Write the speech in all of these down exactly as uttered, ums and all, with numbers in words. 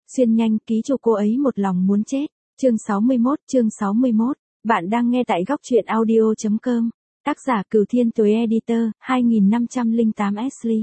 Xuyên nhanh, ký chủ cô ấy một lòng muốn chết. Chương sáu mươi mốt, chương sáu mươi mốt. Bạn đang nghe tại góc truyện audio chấm com. Tác giả Cửu Thiên Tuế Editor, hai nghìn năm trăm lẻ tám Ashley.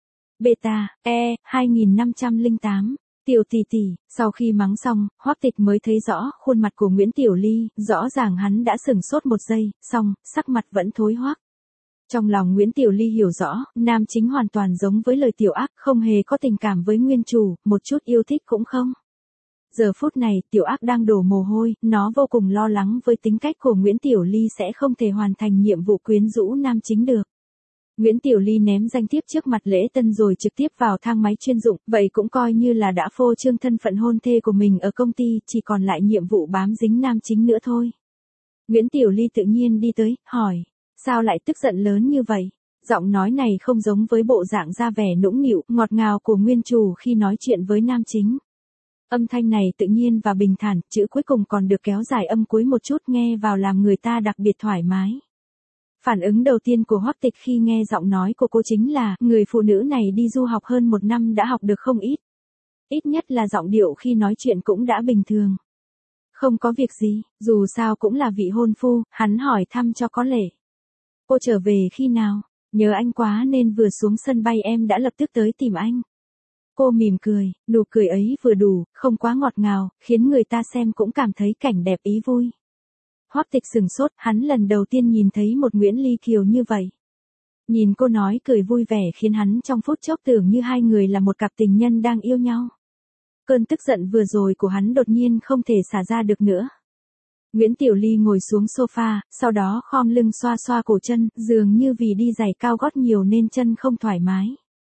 Beta, E, hai nghìn năm trăm lẻ tám. Tiểu tỷ tỷ, sau khi mắng xong, Hoắc Tịch mới thấy rõ khuôn mặt của Nguyễn Tiểu Ly, rõ ràng hắn đã sửng sốt một giây, xong, sắc mặt vẫn thối hoắc. Trong lòng Nguyễn Tiểu Ly hiểu rõ, nam chính hoàn toàn giống với lời Tiểu Ác, không hề có tình cảm với nguyên chủ, một chút yêu thích cũng không. Giờ phút này, Tiểu Ác đang đổ mồ hôi, nó vô cùng lo lắng với tính cách của Nguyễn Tiểu Ly sẽ không thể hoàn thành nhiệm vụ quyến rũ nam chính được. Nguyễn Tiểu Ly ném danh thiếp trước mặt Lễ Tân rồi trực tiếp vào thang máy chuyên dụng, vậy cũng coi như là đã phô trương thân phận hôn thê của mình ở công ty, chỉ còn lại nhiệm vụ bám dính nam chính nữa thôi. Nguyễn Tiểu Ly tự nhiên đi tới, hỏi, sao lại tức giận lớn như vậy? Giọng nói này không giống với bộ dạng ra vẻ nũng nịu, ngọt ngào của nguyên chủ khi nói chuyện với nam chính. Âm thanh này tự nhiên và bình thản, chữ cuối cùng còn được kéo dài âm cuối một chút nghe vào làm người ta đặc biệt thoải mái. Phản ứng đầu tiên của Hoắc Tịch khi nghe giọng nói của cô chính là, người phụ nữ này đi du học hơn một năm đã học được không ít. Ít nhất là giọng điệu khi nói chuyện cũng đã bình thường. Không có việc gì, dù sao cũng là vị hôn phu, hắn hỏi thăm cho có lệ. Cô trở về khi nào? Nhớ anh quá nên vừa xuống sân bay em đã lập tức tới tìm anh. Cô mỉm cười, nụ cười ấy vừa đủ, không quá ngọt ngào, khiến người ta xem cũng cảm thấy cảnh đẹp ý vui. Hoắc Tịch sừng sốt, hắn lần đầu tiên nhìn thấy một Nguyễn Ly Kiều như vậy. Nhìn cô nói cười vui vẻ khiến hắn trong phút chốc tưởng như hai người là một cặp tình nhân đang yêu nhau. Cơn tức giận vừa rồi của hắn đột nhiên không thể xả ra được nữa. Nguyễn Tiểu Ly ngồi xuống sofa, sau đó khom lưng xoa xoa cổ chân, dường như vì đi giày cao gót nhiều nên chân không thoải mái.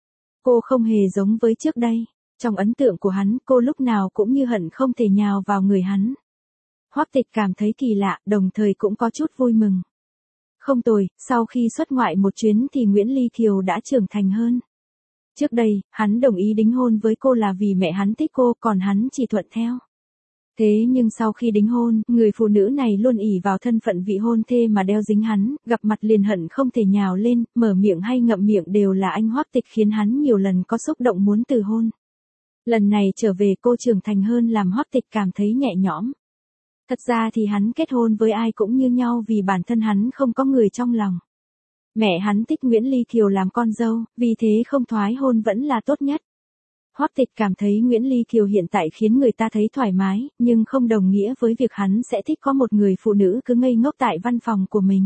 Cô không hề giống với trước đây. Trong ấn tượng của hắn, cô lúc nào cũng như hận không thể nhào vào người hắn. Hoắc Tịch cảm thấy kỳ lạ, đồng thời cũng có chút vui mừng. Không tồi, sau khi xuất ngoại một chuyến thì Nguyễn Ly Kiều đã trưởng thành hơn. Trước đây, hắn đồng ý đính hôn với cô là vì mẹ hắn thích cô, còn hắn chỉ thuận theo. Thế nhưng sau khi đính hôn, người phụ nữ này luôn ỷ vào thân phận vị hôn thê mà đeo dính hắn, gặp mặt liền hận không thể nhào lên, mở miệng hay ngậm miệng đều là anh Hoắc Tịch khiến hắn nhiều lần có xúc động muốn từ hôn. Lần này trở về cô trưởng thành hơn làm Hoắc Tịch cảm thấy nhẹ nhõm. Thật ra thì hắn kết hôn với ai cũng như nhau vì bản thân hắn không có người trong lòng. Mẹ hắn thích Nguyễn Ly Kiều làm con dâu, vì thế không thoái hôn vẫn là tốt nhất. Hoắc Tịch cảm thấy Nguyễn Ly Kiều hiện tại khiến người ta thấy thoải mái, nhưng không đồng nghĩa với việc hắn sẽ thích có một người phụ nữ cứ ngây ngốc tại văn phòng của mình.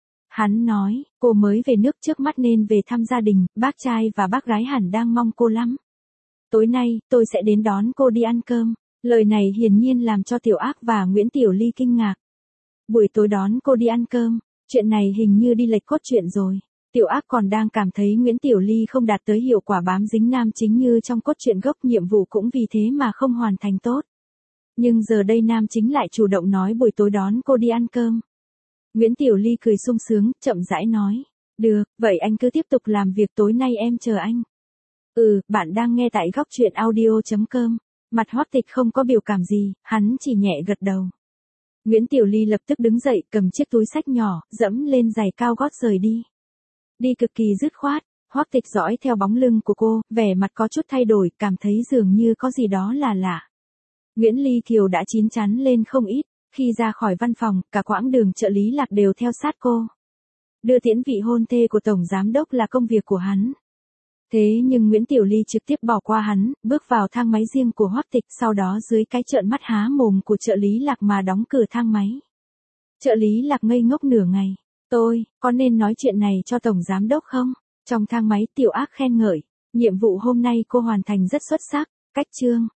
Hắn nói, cô mới về nước trước mắt nên về thăm gia đình, bác trai và bác gái hẳn đang mong cô lắm. Tối nay, tôi sẽ đến đón cô đi ăn cơm. Lời này hiển nhiên làm cho Tiểu Ác và Nguyễn Tiểu Ly kinh ngạc. Buổi tối đón cô đi ăn cơm, chuyện này hình như đi lệch cốt truyện rồi. Tiểu Ác còn đang cảm thấy Nguyễn Tiểu Ly không đạt tới hiệu quả bám dính nam chính như trong cốt truyện gốc, nhiệm vụ cũng vì thế mà không hoàn thành tốt. Nhưng giờ đây nam chính lại chủ động nói buổi tối đón cô đi ăn cơm. Nguyễn Tiểu Ly cười sung sướng, chậm rãi nói, được, vậy anh cứ tiếp tục làm việc, tối nay em chờ anh. Ừ, bạn đang nghe tại góc truyện audio chấm com. Mặt Hoắc Tịch không có biểu cảm gì, hắn chỉ nhẹ gật đầu. Nguyễn Tiểu Ly lập tức đứng dậy, cầm chiếc túi xách nhỏ, dẫm lên giày cao gót rời đi. Đi cực kỳ dứt khoát, Hoắc Tịch dõi theo bóng lưng của cô, vẻ mặt có chút thay đổi, cảm thấy dường như có gì đó là lạ. Nguyễn Ly Kiều đã chín chắn lên không ít, khi ra khỏi văn phòng, cả quãng đường trợ lý Lạc đều theo sát cô. Đưa tiễn vị hôn thê của tổng giám đốc là công việc của hắn. Thế nhưng Nguyễn Tiểu Ly trực tiếp bỏ qua hắn, bước vào thang máy riêng của Hoắc Tịch, sau đó dưới cái trợn mắt há mồm của trợ lý Lạc mà đóng cửa thang máy. Trợ lý Lạc ngây ngốc nửa ngày. Tôi, có nên nói chuyện này cho tổng giám đốc không? Trong thang máy Tiểu Ác khen ngợi. Nhiệm vụ hôm nay cô hoàn thành rất xuất sắc. Cách chương.